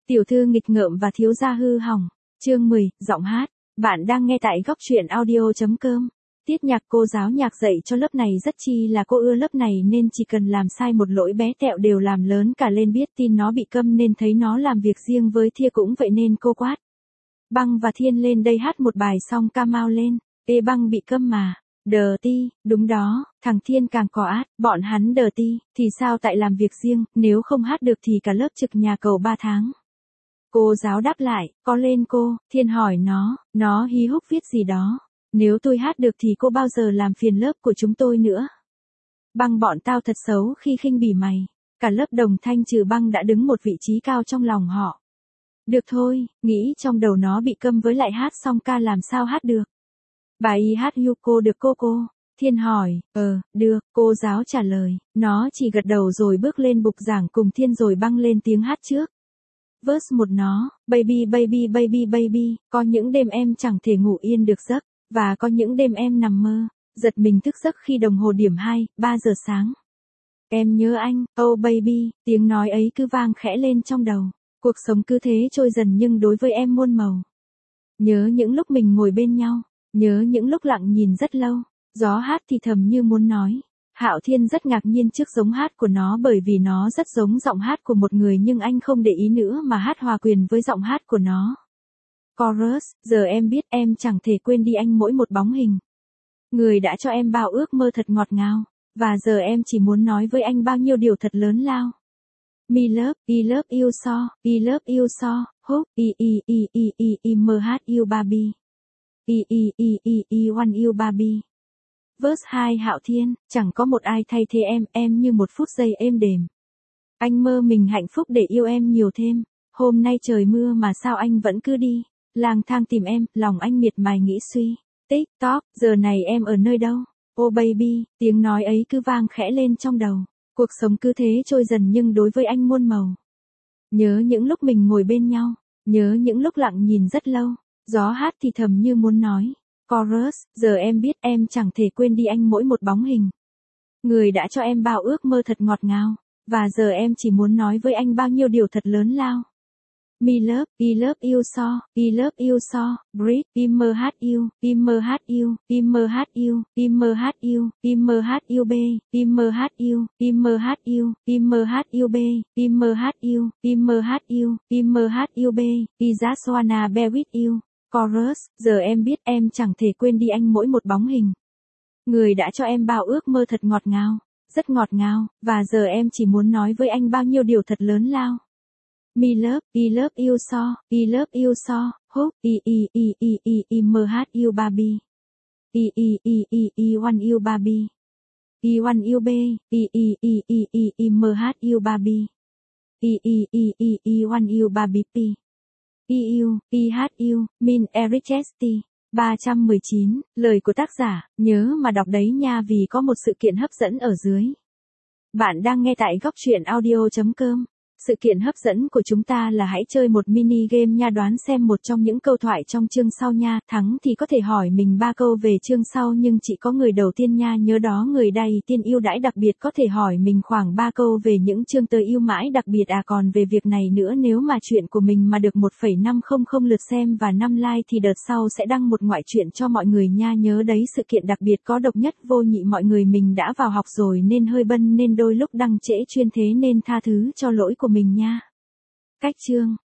Tiểu thư nghịch ngợm và thiếu gia hư hỏng. Chương 10, giọng hát. Bạn đang nghe tại góc truyện audio.com. Tiết nhạc cô giáo nhạc dạy cho lớp này rất chi là cô ưa lớp này nên chỉ cần làm sai một lỗi bé tẹo đều làm lớn cả lên, biết tin nó bị câm nên thấy nó làm việc riêng với Thia cũng vậy nên cô quát. Băng và Thiên lên đây hát một bài xong ca mau lên. Ê Băng bị câm mà. Đờ ti, đúng đó, thằng Thiên càng có át, bọn hắn đờ ti, thì sao tại làm việc riêng, nếu không hát được thì cả lớp trực nhà cầu 3 tháng. Cô giáo đáp lại, có lên cô, Thiên hỏi nó hí húc viết gì đó. Nếu tôi hát được thì cô bao giờ làm phiền lớp của chúng tôi nữa. Băng bọn tao thật xấu khi khinh bỉ mày. Cả lớp đồng thanh trừ Băng đã đứng một vị trí cao trong lòng họ. Được thôi, nghĩ trong đầu nó bị câm với lại hát xong ca làm sao hát được. Bà y hát cô được cô. Thiên hỏi, được, cô giáo trả lời, nó chỉ gật đầu rồi bước lên bục giảng cùng Thiên rồi Băng lên tiếng hát trước. Verse 1 nó, baby baby baby baby, có những đêm em chẳng thể ngủ yên được giấc, và có những đêm em nằm mơ, giật mình thức giấc khi đồng hồ điểm 3 giờ sáng. Em nhớ anh, oh baby, tiếng nói ấy cứ vang khẽ lên trong đầu, cuộc sống cứ thế trôi dần nhưng đối với em muôn màu. Nhớ những lúc mình ngồi bên nhau, nhớ những lúc lặng nhìn rất lâu, gió hát thì thầm như muốn nói. Hạo Thiên rất ngạc nhiên trước giống hát của nó bởi vì nó rất giống giọng hát của một người nhưng anh không để ý nữa mà hát hòa quyền với giọng hát của nó. Chorus, giờ em biết em chẳng thể quên đi anh mỗi một bóng hình. Người đã cho em bao ước mơ thật ngọt ngào, và giờ em chỉ muốn nói với anh bao nhiêu điều thật lớn lao. Me love you so, I love you so, hope, mh you Barbie. Want you Barbie. Verse 2 Hạo Thiên, chẳng có một ai thay thế em như một phút giây êm đềm. Anh mơ mình hạnh phúc để yêu em nhiều thêm, hôm nay trời mưa mà sao anh vẫn cứ đi, lang thang tìm em, lòng anh miệt mài nghĩ suy. TikTok, giờ này em ở nơi đâu? Oh baby, tiếng nói ấy cứ vang khẽ lên trong đầu, cuộc sống cứ thế trôi dần nhưng đối với anh muôn màu. Nhớ những lúc mình ngồi bên nhau, nhớ những lúc lặng nhìn rất lâu, gió hát thì thầm như muốn nói. Chorus, giờ em biết em chẳng thể quên đi anh mỗi một bóng hình. Người đã cho em bao ước mơ thật ngọt ngào, và giờ em chỉ muốn nói với anh bao nhiêu điều thật lớn lao. Me love, I love you so, I love you so, breathe, mh you, mh you, mh you, mh you, mh you b, mh you, mh you, mh you b, mh you, mh you, mh you b, I just wanna be with you. Chorus, giờ em biết em chẳng thể quên đi anh mỗi một bóng hình. Người đã cho em bao ước mơ thật ngọt ngào, rất ngọt ngào, và giờ em chỉ muốn nói với anh bao nhiêu điều thật lớn lao. Me love, I love you so, I love you so, hope, mh you Barbie. Want you Barbie. Want you b, mh you Barbie. Want you Barbie p. Min Erichesti. 319, lời của tác giả, nhớ mà đọc đấy nha vì có một sự kiện hấp dẫn ở dưới. Bạn đang nghe tại góc truyện audio.com. Sự kiện hấp dẫn của chúng ta là hãy chơi một mini game nha, đoán xem một trong những câu thoại trong chương sau nha, thắng thì có thể hỏi mình 3 câu về chương sau nhưng chỉ có người đầu tiên nha, nhớ đó người đầy tiên ưu đãi đặc biệt có thể hỏi mình khoảng 3 câu về những chương tới ưu mãi đặc biệt còn về việc này nữa nếu mà chuyện của mình mà được 1,500 lượt xem và 5 like thì đợt sau sẽ đăng một ngoại truyện cho mọi người nha, nhớ đấy sự kiện đặc biệt có độc nhất vô nhị mọi người mình đã vào học rồi nên hơi bận nên đôi lúc đăng trễ chuyên thế nên tha thứ cho lỗi của mình nha. Cách chương